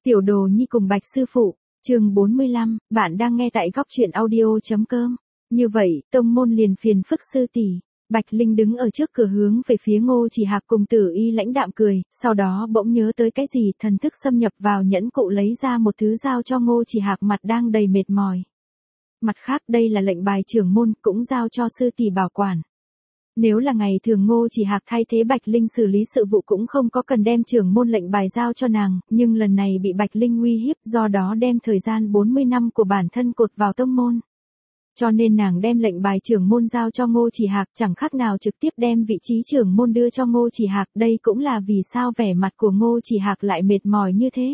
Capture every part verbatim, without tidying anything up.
Tiểu Đồ Nhi cùng Bạch sư phụ, chương bốn mươi lăm, bạn đang nghe tại góc truyện audio.com. Như vậy, tông môn liền phiền phức sư tỷ. Bạch Linh đứng ở trước cửa hướng về phía Ngô Chỉ Hạc cùng Tử Y lãnh đạm cười, sau đó bỗng nhớ tới cái gì, thần thức xâm nhập vào nhẫn cụ lấy ra một thứ giao cho Ngô Chỉ Hạc, mặt đang đầy mệt mỏi. Mặt khác, đây là lệnh bài trưởng môn, cũng giao cho sư tỷ bảo quản. Nếu là ngày thường Ngô Chỉ Hạc thay thế Bạch Linh xử lý sự vụ cũng không có cần đem trưởng môn lệnh bài giao cho nàng, nhưng lần này bị Bạch Linh uy hiếp, do đó đem thời gian bốn mươi năm của bản thân cột vào tông môn. Cho nên nàng đem lệnh bài trưởng môn giao cho Ngô Chỉ Hạc, chẳng khác nào trực tiếp đem vị trí trưởng môn đưa cho Ngô Chỉ Hạc, đây cũng là vì sao vẻ mặt của Ngô Chỉ Hạc lại mệt mỏi như thế.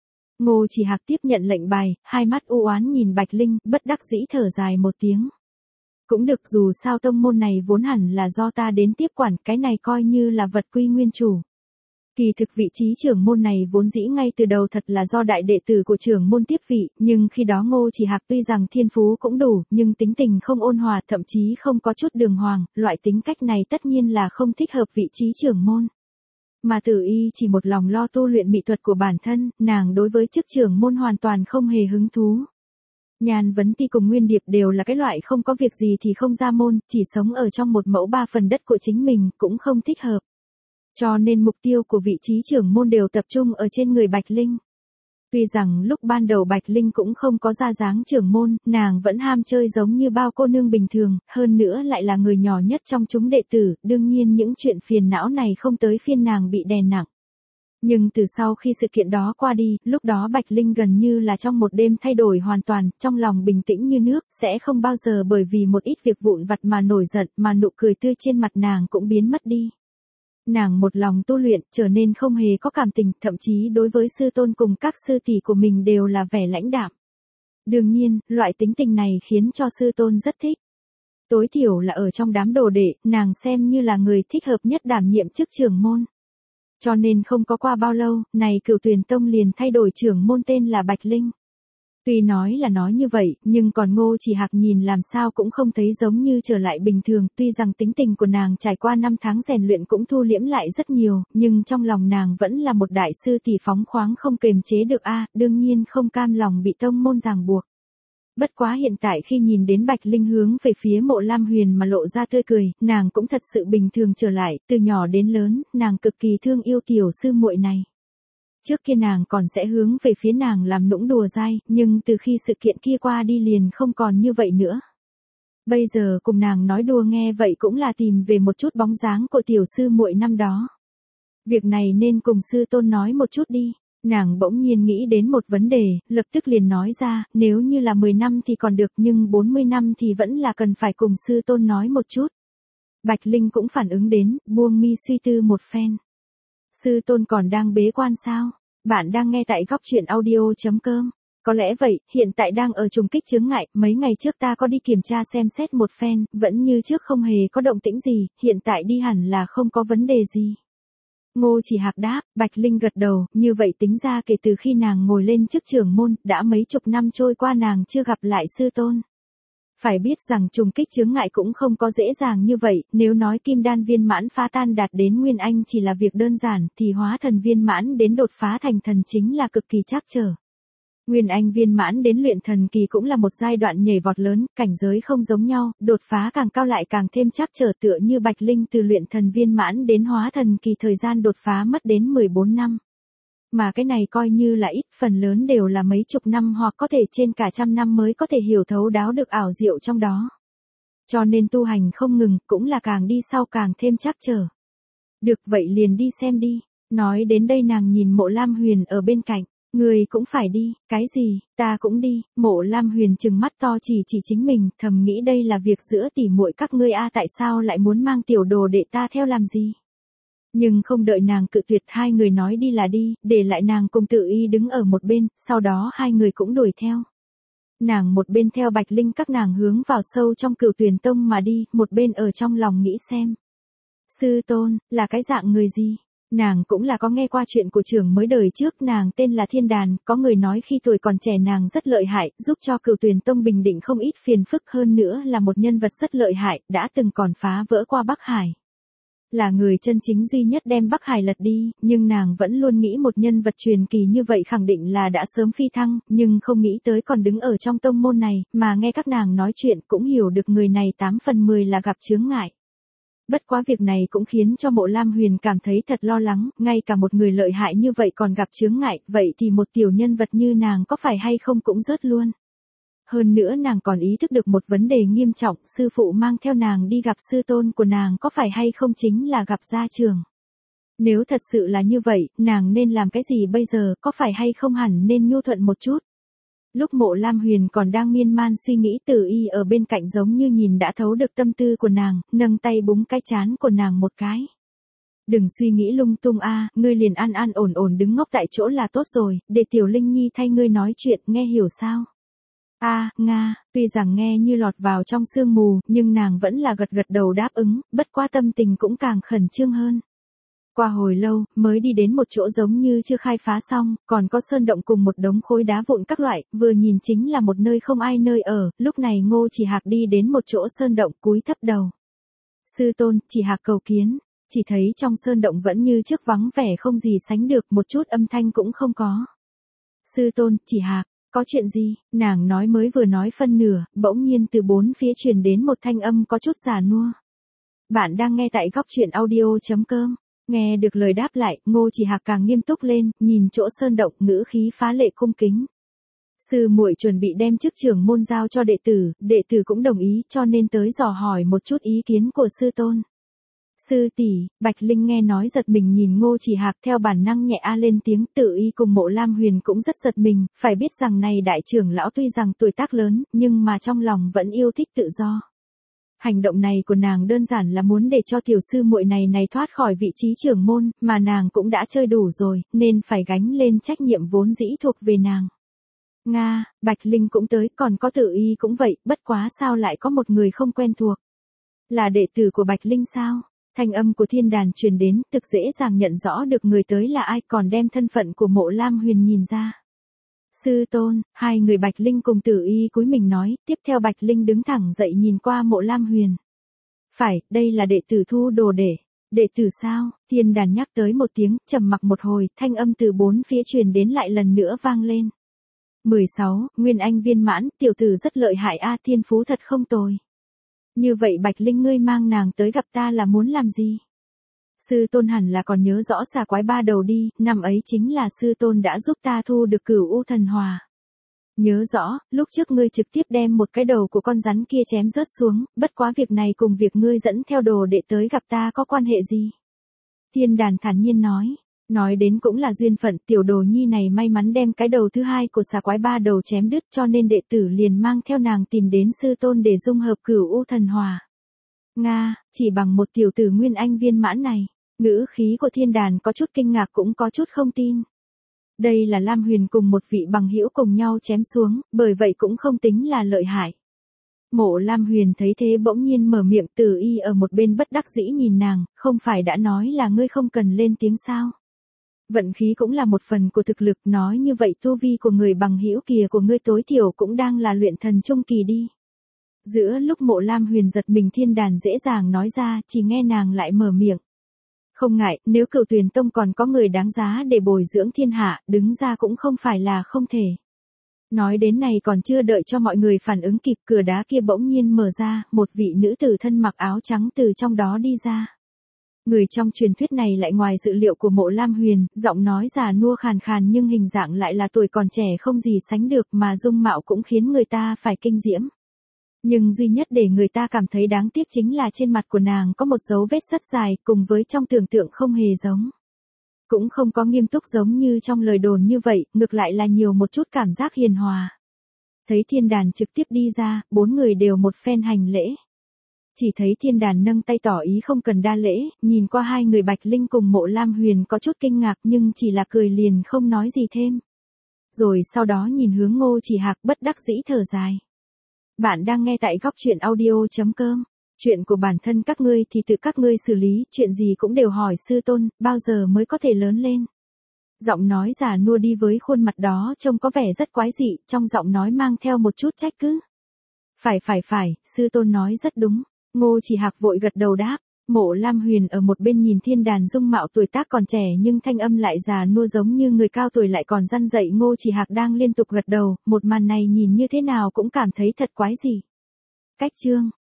Ngô Chỉ Hạc tiếp nhận lệnh bài, hai mắt u oán nhìn Bạch Linh, bất đắc dĩ thở dài một tiếng. Cũng được, dù sao tông môn này vốn hẳn là do ta đến tiếp quản, cái này coi như là vật quy nguyên chủ. Kỳ thực vị trí trưởng môn này vốn dĩ ngay từ đầu thật là do đại đệ tử của trưởng môn tiếp vị, nhưng khi đó Ngô Chỉ Hạc tuy rằng thiên phú cũng đủ, nhưng tính tình không ôn hòa, thậm chí không có chút đường hoàng, loại tính cách này tất nhiên là không thích hợp vị trí trưởng môn. Mà Tử Y chỉ một lòng lo tu luyện mỹ thuật của bản thân, nàng đối với chức trưởng môn hoàn toàn không hề hứng thú. Nhan Vấn Ti cùng Nguyên Điệp đều là cái loại không có việc gì thì không ra môn, chỉ sống ở trong một mẫu ba phần đất của chính mình, cũng không thích hợp. Cho nên mục tiêu của vị trí trưởng môn đều tập trung ở trên người Bạch Linh. Tuy rằng lúc ban đầu Bạch Linh cũng không có ra dáng trưởng môn, nàng vẫn ham chơi giống như bao cô nương bình thường, hơn nữa lại là người nhỏ nhất trong chúng đệ tử, đương nhiên những chuyện phiền não này không tới phiên nàng bị đè nặng. Nhưng từ sau khi sự kiện đó qua đi, lúc đó Bạch Linh gần như là trong một đêm thay đổi hoàn toàn, trong lòng bình tĩnh như nước, sẽ không bao giờ bởi vì một ít việc vụn vặt mà nổi giận, mà nụ cười tươi trên mặt nàng cũng biến mất đi. Nàng một lòng tu luyện, trở nên không hề có cảm tình, thậm chí đối với sư tôn cùng các sư tỷ của mình đều là vẻ lãnh đạm. Đương nhiên, loại tính tình này khiến cho sư tôn rất thích. Tối thiểu là ở trong đám đồ đệ, nàng xem như là người thích hợp nhất đảm nhiệm chức trưởng môn. Cho nên không có qua bao lâu, này Cửu Tuyền Tông liền thay đổi trưởng môn tên là Bạch Linh. Tuy nói là nói như vậy, nhưng còn Ngô Chỉ Hạc nhìn làm sao cũng không thấy giống như trở lại bình thường, tuy rằng tính tình của nàng trải qua năm tháng rèn luyện cũng thu liễm lại rất nhiều, nhưng trong lòng nàng vẫn là một đại sư tỷ phóng khoáng không kềm chế được a, đương nhiên không cam lòng bị tông môn ràng buộc. Bất quá hiện tại khi nhìn đến Bạch Linh hướng về phía Mộ Lam Huyền mà lộ ra tươi cười, nàng cũng thật sự bình thường trở lại, từ nhỏ đến lớn, nàng cực kỳ thương yêu tiểu sư muội này. Trước kia nàng còn sẽ hướng về phía nàng làm nũng đùa dai, nhưng từ khi sự kiện kia qua đi liền không còn như vậy nữa. Bây giờ cùng nàng nói đùa nghe vậy cũng là tìm về một chút bóng dáng của tiểu sư muội năm đó. Việc này nên cùng sư tôn nói một chút đi. Nàng bỗng nhiên nghĩ đến một vấn đề, lập tức liền nói ra, nếu như là mười năm thì còn được nhưng bốn mươi năm thì vẫn là cần phải cùng sư tôn nói một chút. Bạch Linh cũng phản ứng đến, buông mi suy tư một phen. Sư tôn còn đang bế quan sao? Bạn đang nghe tại góc truyện audio.com. Có lẽ vậy, hiện tại đang ở trùng kích chướng ngại, mấy ngày trước ta có đi kiểm tra xem xét một phen, vẫn như trước không hề có động tĩnh gì, hiện tại đi hẳn là không có vấn đề gì. Ngô Chỉ Hạc đáp, Bạch Linh gật đầu, như vậy tính ra kể từ khi nàng ngồi lên chức trưởng môn, đã mấy chục năm trôi qua nàng chưa gặp lại sư tôn. Phải biết rằng trùng kích chướng ngại cũng không có dễ dàng như vậy, nếu nói kim đan viên mãn phá tan đạt đến Nguyên Anh chỉ là việc đơn giản, thì hóa thần viên mãn đến đột phá thành thần chính là cực kỳ trắc trở. Nguyên Anh viên mãn đến luyện thần kỳ cũng là một giai đoạn nhảy vọt lớn, cảnh giới không giống nhau, đột phá càng cao lại càng thêm trắc trở, tựa như Bạch Linh từ luyện thần viên mãn đến hóa thần kỳ thời gian đột phá mất đến mười bốn năm. Mà cái này coi như là ít, phần lớn đều là mấy chục năm hoặc có thể trên cả trăm năm mới có thể hiểu thấu đáo được ảo diệu trong đó. Cho nên tu hành không ngừng, cũng là càng đi sau càng thêm trắc trở. Được vậy liền đi xem đi. Nói đến đây nàng nhìn Mộ Lam Huyền ở bên cạnh. Người cũng phải đi, cái gì, ta cũng đi. Mộ Lam Huyền trừng mắt to chỉ chỉ chính mình, thầm nghĩ đây là việc giữa tỉ muội các ngươi a, tại sao lại muốn mang tiểu đồ đệ ta theo làm gì? Nhưng không đợi nàng cự tuyệt, hai người nói đi là đi, để lại nàng cùng Tử Y đứng ở một bên, sau đó hai người cũng đuổi theo. Nàng một bên theo Bạch Linh các nàng hướng vào sâu trong Cửu Tuyền Tông mà đi, một bên ở trong lòng nghĩ xem. Sư tôn, là cái dạng người gì? Nàng cũng là có nghe qua chuyện của trưởng mới đời trước, nàng tên là Thiên Đàn, có người nói khi tuổi còn trẻ nàng rất lợi hại, giúp cho Cửu Tuyền Tông bình định không ít phiền phức, hơn nữa là một nhân vật rất lợi hại, đã từng còn phá vỡ qua Bắc Hải. Là người chân chính duy nhất đem Bắc Hải lật đi, nhưng nàng vẫn luôn nghĩ một nhân vật truyền kỳ như vậy khẳng định là đã sớm phi thăng, nhưng không nghĩ tới còn đứng ở trong tông môn này, mà nghe các nàng nói chuyện cũng hiểu được người này tám phần mười là gặp chướng ngại. Bất quá việc này cũng khiến cho Mộ Lam Huyền cảm thấy thật lo lắng, ngay cả một người lợi hại như vậy còn gặp chướng ngại, vậy thì một tiểu nhân vật như nàng có phải hay không cũng rớt luôn. Hơn nữa nàng còn ý thức được một vấn đề nghiêm trọng, sư phụ mang theo nàng đi gặp sư tôn của nàng có phải hay không chính là gặp gia trưởng. Nếu thật sự là như vậy, nàng nên làm cái gì bây giờ, có phải hay không hẳn nên nhu thuận một chút. Lúc Mộ Lam Huyền còn đang miên man suy nghĩ, Tử Y ở bên cạnh giống như nhìn đã thấu được tâm tư của nàng, nâng tay búng cái trán của nàng một cái. Đừng suy nghĩ lung tung a, ngươi liền an an ổn ổn đứng ngốc tại chỗ là tốt rồi, để Tiểu Linh Nhi thay ngươi nói chuyện, nghe hiểu sao? A, à, Nga, tuy rằng nghe như lọt vào trong sương mù, nhưng nàng vẫn là gật gật đầu đáp ứng, bất quá tâm tình cũng càng khẩn trương hơn. Qua hồi lâu, mới đi đến một chỗ giống như chưa khai phá xong, còn có sơn động cùng một đống khối đá vụn các loại, vừa nhìn chính là một nơi không ai nơi ở, lúc này Ngô Chỉ Hạc đi đến một chỗ sơn động cúi thấp đầu. Sư tôn, Chỉ Hạc cầu kiến, chỉ thấy trong sơn động vẫn như trước vắng vẻ không gì sánh được, một chút âm thanh cũng không có. Sư tôn, Chỉ Hạc. Có chuyện gì? Nàng nói mới vừa nói phân nửa, bỗng nhiên từ bốn phía truyền đến một thanh âm có chút già nua. Bạn đang nghe tại góc truyện audio chấm com. Nghe được lời đáp lại, Ngô Chỉ Hạc càng nghiêm túc lên, nhìn chỗ sơn động, ngữ khí phá lệ cung kính. Sư muội chuẩn bị đem chức trưởng môn giao cho đệ tử, đệ tử cũng đồng ý, cho nên tới dò hỏi một chút ý kiến của sư tôn. Sư tỷ, Bạch Linh nghe nói giật mình nhìn Ngô Chỉ Hạc, theo bản năng nhẹ a lên tiếng. Tử Y cùng Mộ Lam Huyền cũng rất giật mình, phải biết rằng này đại trưởng lão tuy rằng tuổi tác lớn, nhưng mà trong lòng vẫn yêu thích tự do. Hành động này của nàng đơn giản là muốn để cho tiểu sư muội này này thoát khỏi vị trí trưởng môn, mà nàng cũng đã chơi đủ rồi, nên phải gánh lên trách nhiệm vốn dĩ thuộc về nàng. Nga, Bạch Linh cũng tới, còn có Tử Y cũng vậy, bất quá sao lại có một người không quen thuộc. Là đệ tử của Bạch Linh sao? Thanh âm của thiên đàn truyền đến, thực dễ dàng nhận rõ được người tới là ai, còn đem thân phận của Mộ Lam Huyền nhìn ra. Sư tôn, hai người Bạch Linh cùng Tử Y cúi mình nói, tiếp theo Bạch Linh đứng thẳng dậy nhìn qua Mộ Lam Huyền. Phải, đây là đệ tử thu đồ để. Đệ tử sao? Thiên đàn nhắc tới một tiếng, trầm mặc một hồi, thanh âm từ bốn phía truyền đến lại lần nữa vang lên. mười sáu, Nguyên Anh viên mãn, tiểu tử rất lợi hại a, thiên phú thật không tồi. Như vậy Bạch Linh ngươi mang nàng tới gặp ta là muốn làm gì? Sư tôn hẳn là còn nhớ rõ xà quái ba đầu đi, năm ấy chính là sư tôn đã giúp ta thu được Cửu U thần hỏa. Nhớ rõ, lúc trước ngươi trực tiếp đem một cái đầu của con rắn kia chém rớt xuống, bất quá việc này cùng việc ngươi dẫn theo đồ đệ tới gặp ta có quan hệ gì? Thiên đàn thản nhiên nói. Nói đến cũng là duyên phận, tiểu đồ nhi này may mắn đem cái đầu thứ hai của xà quái ba đầu chém đứt, cho nên đệ tử liền mang theo nàng tìm đến sư tôn để dung hợp Cửu U thần hỏa. Nga, chỉ bằng một tiểu tử Nguyên Anh viên mãn này, ngữ khí của thiên đàn có chút kinh ngạc cũng có chút không tin. Đây là Lam Huyền cùng một vị bằng hữu cùng nhau chém xuống, bởi vậy cũng không tính là lợi hại. Mộ Lam Huyền thấy thế bỗng nhiên mở miệng. Tử Y ở một bên bất đắc dĩ nhìn nàng, không phải đã nói là ngươi không cần lên tiếng sao? Vận khí cũng là một phần của thực lực, nói như vậy tu vi của người bằng hữu kia của ngươi tối thiểu cũng đang là luyện thần trung kỳ đi. Giữa lúc Mộ Lam Huyền giật mình, thiên đàn dễ dàng nói ra, chỉ nghe nàng lại mở miệng. Không ngại, nếu Cửu Tuyền Tông còn có người đáng giá để bồi dưỡng thiên hạ, đứng ra cũng không phải là không thể. Nói đến này còn chưa đợi cho mọi người phản ứng kịp, cửa đá kia bỗng nhiên mở ra, một vị nữ tử thân mặc áo trắng từ trong đó đi ra. Người trong truyền thuyết này lại ngoài dự liệu của Mộ Lam Huyền, giọng nói già nua khàn khàn nhưng hình dạng lại là tuổi còn trẻ không gì sánh được, mà dung mạo cũng khiến người ta phải kinh diễm. Nhưng duy nhất để người ta cảm thấy đáng tiếc chính là trên mặt của nàng có một dấu vết rất dài, cùng với trong tưởng tượng không hề giống. Cũng không có nghiêm túc giống như trong lời đồn như vậy, ngược lại là nhiều một chút cảm giác hiền hòa. Thấy thiên đàn trực tiếp đi ra, bốn người đều một phen hành lễ. Chỉ thấy thiên đàn nâng tay tỏ ý không cần đa lễ, nhìn qua hai người Bạch Linh cùng Mộ Lam Huyền có chút kinh ngạc nhưng chỉ là cười liền không nói gì thêm. Rồi sau đó nhìn hướng Ngô Chỉ Hạc bất đắc dĩ thở dài. Bạn đang nghe tại góc truyện audio chấm com. Chuyện của bản thân các ngươi thì tự các ngươi xử lý, chuyện gì cũng đều hỏi sư tôn, bao giờ mới có thể lớn lên. Giọng nói già nua đi với khuôn mặt đó trông có vẻ rất quái dị, trong giọng nói mang theo một chút trách cứ. Phải phải phải, sư tôn nói rất đúng. Ngô Chỉ Hạc vội gật đầu đáp, Mộ Lam Huyền ở một bên nhìn Thiên Đàn dung mạo tuổi tác còn trẻ nhưng thanh âm lại già nua giống như người cao tuổi lại còn răn dạy Ngô Chỉ Hạc đang liên tục gật đầu, một màn này nhìn như thế nào cũng cảm thấy thật quái dị. Cách chương